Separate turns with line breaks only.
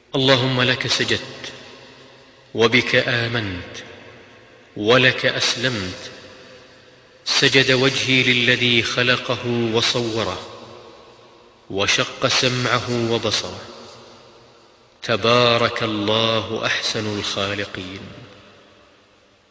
اللهم لك سجدت وبك آمنت ولك أسلمت. سجد وجهي للذي خلقه وصوره وشق سمعه وبصره. تبارك الله أحسن الخالقين.